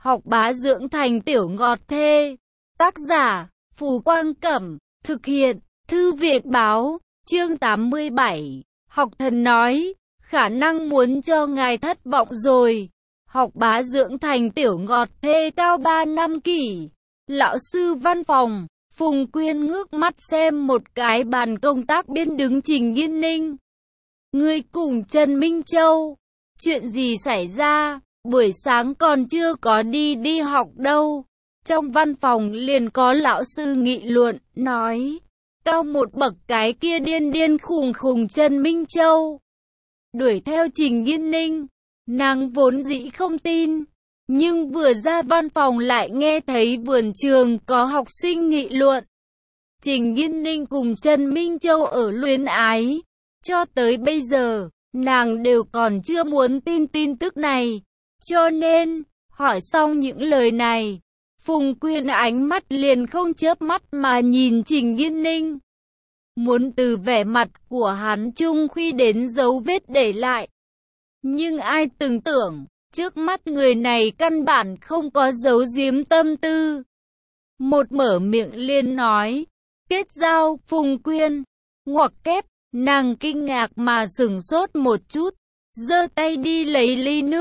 Học bá dưỡng thành tiểu ngọt thê. Tác giả, Phù Quang Cẩm. Thực hiện, Thư viện báo, chương 87. Học thần nói, khả năng muốn cho ngài thất vọng rồi. Học bá dưỡng thành tiểu ngọt thê cao 3 năm kỷ. Lão sư văn phòng, Phùng Quyên ngước mắt xem một cái bàn công tác bên đứng Trình Nghiên Ninh. Ngươi cùng Trần Minh Châu, chuyện gì xảy ra? Buổi sáng còn chưa có đi học đâu. Trong văn phòng liền có lão sư nghị luận, nói, cao một bậc cái kia điên khùng khùng Trần Minh Châu. Đuổi theo Trình Nghiên Ninh, nàng vốn dĩ không tin. Nhưng vừa ra văn phòng lại nghe thấy vườn trường có học sinh nghị luận. Trình Nghiên Ninh cùng Trần Minh Châu ở luyến ái. Cho tới bây giờ, nàng đều còn chưa muốn tin tin tức này. Cho nên, hỏi xong những lời này, Phùng Quyên ánh mắt liền không chớp mắt mà nhìn Trình Nghiên Ninh. Muốn từ vẻ mặt của hắn trung khuy đến dấu vết để lại. Nhưng ai từng tưởng, trước mắt người này căn bản không có giấu giếm tâm tư. Một mở miệng liền nói, kết giao Phùng Quyên, ngoặc kép, nàng kinh ngạc mà sửng sốt một chút, giơ tay đi lấy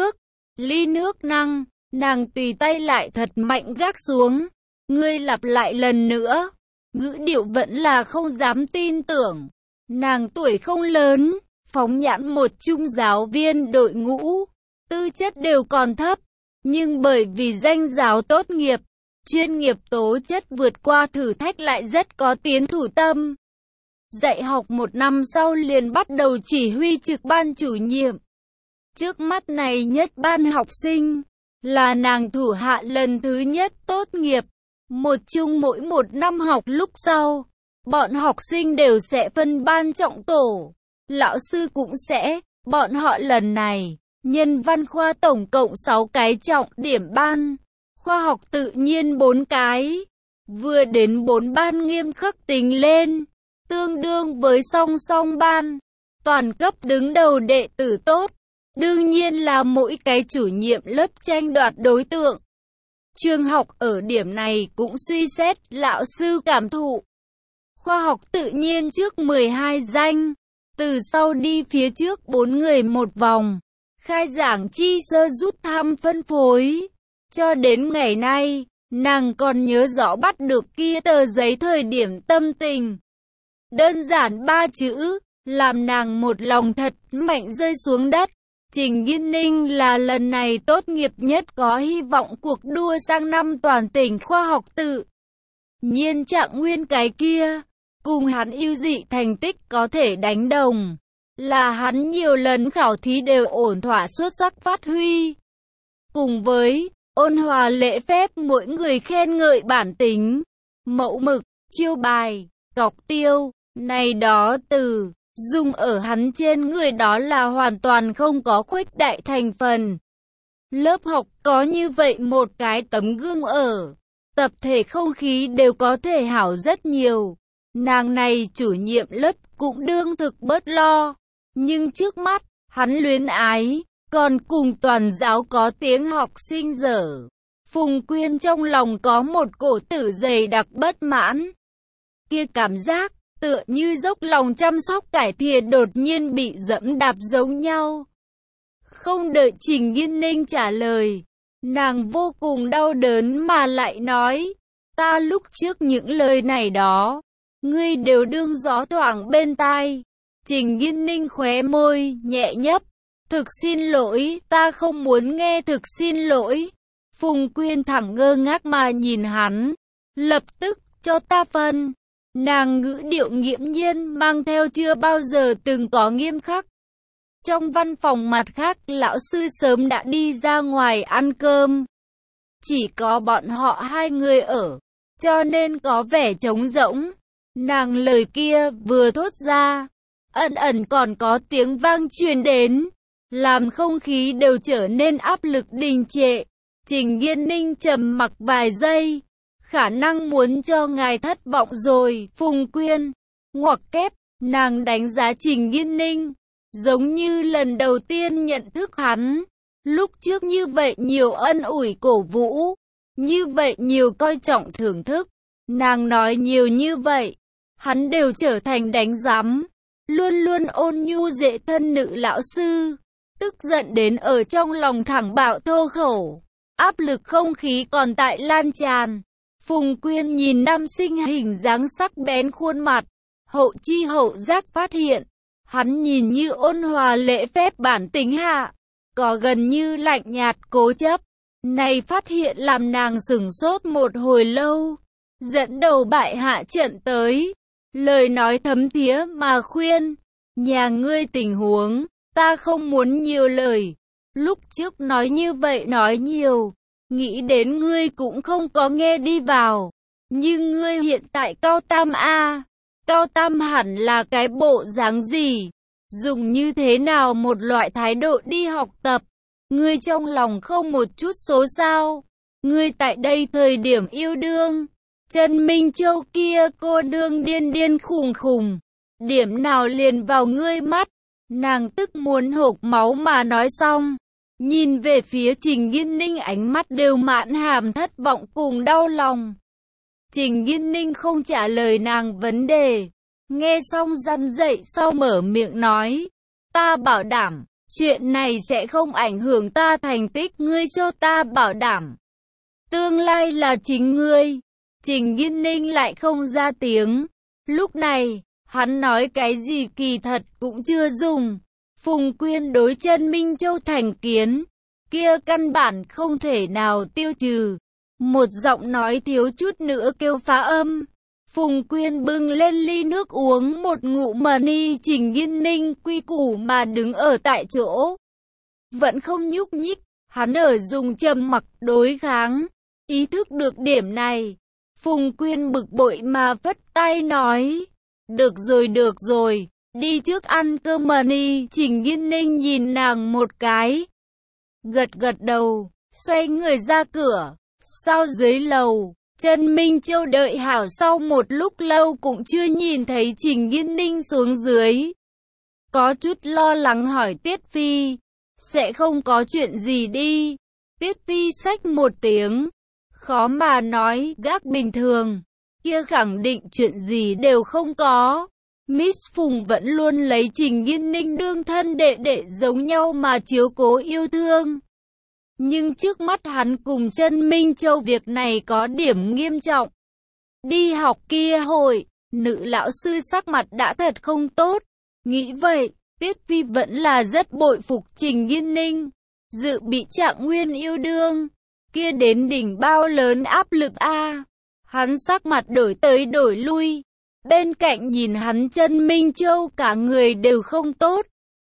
ly nước năng, nàng tùy tay lại thật mạnh gác xuống. Ngươi lặp lại lần nữa, ngữ điệu vẫn là không dám tin tưởng. Nàng tuổi không lớn, phóng nhãn một trung giáo viên đội ngũ, tư chất đều còn thấp, nhưng bởi vì danh giáo tốt nghiệp, chuyên nghiệp tố chất vượt qua thử thách lại rất có tiến thủ tâm. Dạy học 1 năm sau liền bắt đầu chỉ huy trực ban chủ nhiệm. Trước mắt này nhất ban học sinh, là nàng thủ hạ lần thứ nhất tốt nghiệp. Một chung mỗi 1 năm học lúc sau, bọn học sinh đều sẽ phân ban trọng tổ. Lão sư cũng sẽ, bọn họ lần này, nhân văn khoa tổng cộng 6 cái trọng điểm ban, khoa học tự nhiên 4 cái, vừa đến 4 ban nghiêm khắc tính lên, tương đương với song song ban, toàn cấp đứng đầu đệ tử tốt, đương nhiên là mỗi cái chủ nhiệm lớp tranh đoạt đối tượng. Trường học ở điểm này cũng suy xét lão sư cảm thụ. Khoa học tự nhiên trước 12 danh, từ sau đi phía trước 4 người một vòng, khai giảng chi sơ rút thăm phân phối. Cho đến ngày nay, nàng còn nhớ rõ bắt được kia tờ giấy thời điểm tâm tình. Đơn giản 3 chữ, làm nàng một lòng thật mạnh rơi xuống đất. Trình Nghiên Ninh là lần này tốt nghiệp nhất có hy vọng cuộc đua sang năm toàn tỉnh khoa học tự nhiên Trạng Nguyên cái kia. Cùng hắn ưu dị thành tích có thể đánh đồng, là hắn nhiều lần khảo thí đều ổn thỏa xuất sắc phát huy. Cùng với ôn hòa lễ phép mỗi người khen ngợi bản tính, mẫu mực, chiêu bài, cọc tiêu, này đó từ dùng ở hắn trên người đó là hoàn toàn không có khuếch đại thành phần. Lớp học có như vậy một cái tấm gương ở, tập thể không khí đều có thể hảo rất nhiều. Nàng này chủ nhiệm lớp cũng đương thực bớt lo, nhưng trước mắt, hắn luyến ái, còn cùng toàn giáo có tiếng học sinh dở. Phùng Quyên trong lòng có một cổ tử dày đặc bất mãn. Kia cảm giác, tựa như dốc lòng chăm sóc cải thìa đột nhiên bị dẫm đạp giống nhau. Không đợi Trình Nghiên Ninh trả lời, nàng vô cùng đau đớn mà lại nói, ta lúc trước những lời này đó, ngươi đều đương gió thoảng bên tai. Trình Nghiên Ninh khóe môi, nhẹ nhấp. Thực xin lỗi, ta không muốn nghe thực xin lỗi. Phùng Quyên thẳng ngơ ngác mà nhìn hắn. Lập tức, cho ta phân. Nàng ngữ điệu nghiễm nhiên, mang theo chưa bao giờ từng có nghiêm khắc. Trong văn phòng mặt khác, lão sư sớm đã đi ra ngoài ăn cơm. Chỉ có bọn họ 2 người ở, cho nên có vẻ trống rỗng. Nàng lời kia vừa thốt ra, ẩn ẩn còn có tiếng vang truyền đến, làm không khí đều trở nên áp lực đình trệ. Trình Nghiên Ninh trầm mặc vài giây, khả năng muốn cho ngài thất vọng rồi. Phùng Quyên, ngoặc kép, nàng đánh giá Trình Nghiên Ninh, giống như lần đầu tiên nhận thức hắn. Lúc trước như vậy nhiều ân ủi cổ vũ, như vậy nhiều coi trọng thưởng thức, nàng nói nhiều như vậy, hắn đều trở thành đánh giám, luôn luôn ôn nhu dễ thân nữ lão sư, tức giận đến ở trong lòng thẳng bạo thô khẩu, áp lực không khí còn tại lan tràn. Phùng Quyên nhìn nam sinh hình dáng sắc bén khuôn mặt, hậu chi hậu giác phát hiện, hắn nhìn như ôn hòa lễ phép bản tính hạ, có gần như lạnh nhạt cố chấp. Này phát hiện làm nàng sửng sốt một hồi lâu, dẫn đầu bại hạ trận tới, lời nói thấm thía mà khuyên, nhà ngươi tình huống, ta không muốn nhiều lời, lúc trước nói như vậy nói nhiều, nghĩ đến ngươi cũng không có nghe đi vào, nhưng ngươi hiện tại cao tam a, cao tam hẳn là cái bộ dáng gì, dùng như thế nào một loại thái độ đi học tập. Ngươi trong lòng không một chút số sao? Ngươi tại đây thời điểm yêu đương, Trần Minh Châu kia cô đương điên điên khùng khùng, điểm nào liền vào ngươi mắt? Nàng tức muốn hộc máu mà nói xong, nhìn về phía Trình Nghiên Ninh ánh mắt đều mãn hàm thất vọng cùng đau lòng. Trình Nghiên Ninh không trả lời nàng vấn đề, nghe xong răn dậy sau mở miệng nói, ta bảo đảm. Chuyện này sẽ không ảnh hưởng ta thành tích, ngươi cho ta bảo đảm. Tương lai là chính ngươi. Trình Nghiên Ninh lại không ra tiếng. Lúc này, hắn nói cái gì kỳ thật cũng chưa dùng. Phùng Quyên đối Trần Minh Châu thành kiến, kia căn bản không thể nào tiêu trừ. Một giọng nói thiếu chút nữa kêu phá âm. Phùng Quyên bưng lên ly nước uống một ngụm mà ni. Trình Nghiên Ninh quy củ mà đứng ở tại chỗ, vẫn không nhúc nhích, hắn ở dùng trầm mặc đối kháng. Ý thức được điểm này, Phùng Quyên bực bội mà vất tay nói, được rồi, đi trước ăn cơm mà ni. Trình Nghiên Ninh nhìn nàng một cái, gật đầu, xoay người ra cửa. Sau dưới lầu, Trần Minh Châu đợi hảo sau một lúc lâu cũng chưa nhìn thấy Trình Nghiên Ninh xuống dưới. Có chút lo lắng hỏi Tiết Phi, sẽ không có chuyện gì đi. Tiết Phi xách một tiếng, khó mà nói, gác bình thường, kia khẳng định chuyện gì đều không có. Miss Phùng vẫn luôn lấy Trình Nghiên Ninh đương thân đệ đệ giống nhau mà chiếu cố yêu thương. Nhưng trước mắt hắn cùng Trần Minh Châu việc này có điểm nghiêm trọng. Đi học kia hồi, nữ lão sư sắc mặt đã thật không tốt. Nghĩ vậy, Tiết Phi vẫn là rất bội phục Trình Nghiên Ninh. Dự bị Trạng Nguyên yêu đương, kia đến đỉnh bao lớn áp lực a. Hắn sắc mặt đổi tới đổi lui. Bên cạnh nhìn hắn Trần Minh Châu cả người đều không tốt.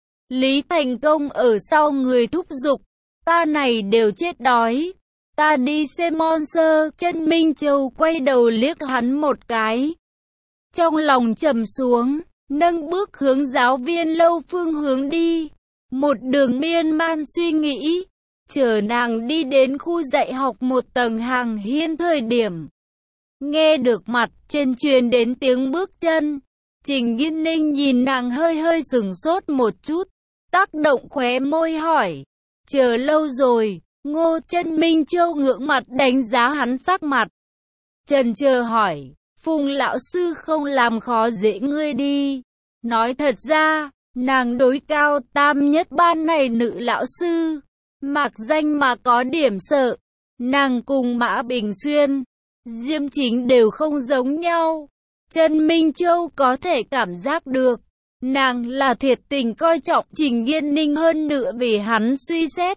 Lý Thành Công ở sau người thúc giục. Ta này đều chết đói, ta đi xem monster. Trần Minh Châu quay đầu liếc hắn một cái, trong lòng trầm xuống, nâng bước hướng giáo viên lâu phương hướng đi. Một đường miên man suy nghĩ, chờ nàng đi đến khu dạy học một tầng hàng hiên thời điểm, nghe được mặt trên truyền đến tiếng bước chân. Trình Nghiên Ninh nhìn nàng hơi sửng sốt một chút, tác động khóe môi hỏi, chờ lâu rồi? Ngô. Trần Minh Châu ngưỡng mặt đánh giá hắn sắc mặt, chần chờ hỏi, Phùng lão sư không làm khó dễ ngươi đi. Nói thật ra, nàng đối cao tam nhất ban này nữ lão sư, mặc danh mà có điểm sợ. Nàng cùng Mã Bình Xuyên, Diêm Chính đều không giống nhau. Trần Minh Châu có thể cảm giác được, nàng là thiệt tình coi trọng Trình Nghiên Ninh hơn nữa vì hắn suy xét.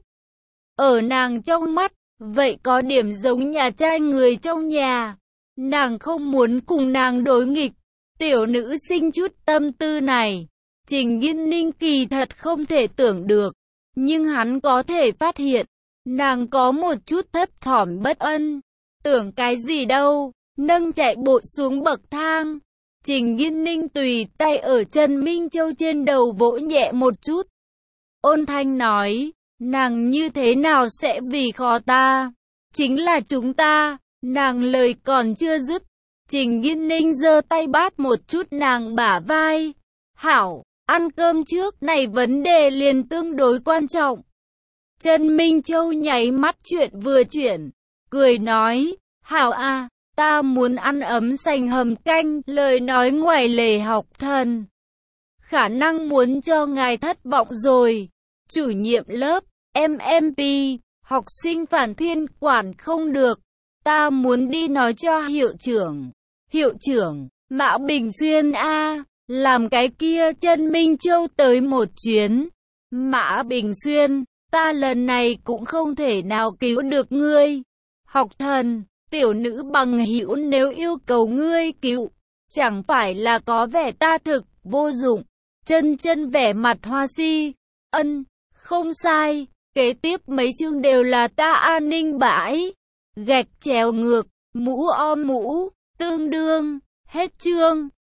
Ở nàng trong mắt, vậy có điểm giống nhà trai người trong nhà. Nàng không muốn cùng nàng đối nghịch. Tiểu nữ sinh chút tâm tư này, Trình Nghiên Ninh kỳ thật không thể tưởng được. Nhưng hắn có thể phát hiện, nàng có một chút thấp thỏm bất an. Tưởng cái gì đâu, nâng chạy bộ xuống bậc thang. Trình Nghiên Ninh tùy tay ở Trần Minh Châu trên đầu vỗ nhẹ một chút. Ôn thanh nói, nàng như thế nào sẽ vì khó ta? Chính là chúng ta. Nàng lời còn chưa dứt, Trình Nghiên Ninh giơ tay bát một chút nàng bả vai. Hảo, ăn cơm trước, này vấn đề liền tương đối quan trọng. Trần Minh Châu nháy mắt chuyện vừa chuyển, cười nói, hảo a, ta muốn ăn ấm sành hầm canh, lời nói ngoài lề học thần. Khả năng muốn cho ngài thất vọng rồi. Chủ nhiệm lớp, MMP, học sinh phản thiên quản không được. Ta muốn đi nói cho hiệu trưởng. Hiệu trưởng, Mã Bình Xuyên a, làm cái kia. Trần Minh Châu tới một chuyến. Mã Bình Xuyên, ta lần này cũng không thể nào cứu được ngươi. Học thần, tiểu nữ bằng hữu nếu yêu cầu ngươi cứu, chẳng phải là có vẻ ta thực vô dụng. Chân chân vẻ mặt hoa si, ân, không sai, kế tiếp mấy chương đều là ta an ninh bãi. Gạch chéo ngược, mũ o mũ, tương đương, hết chương.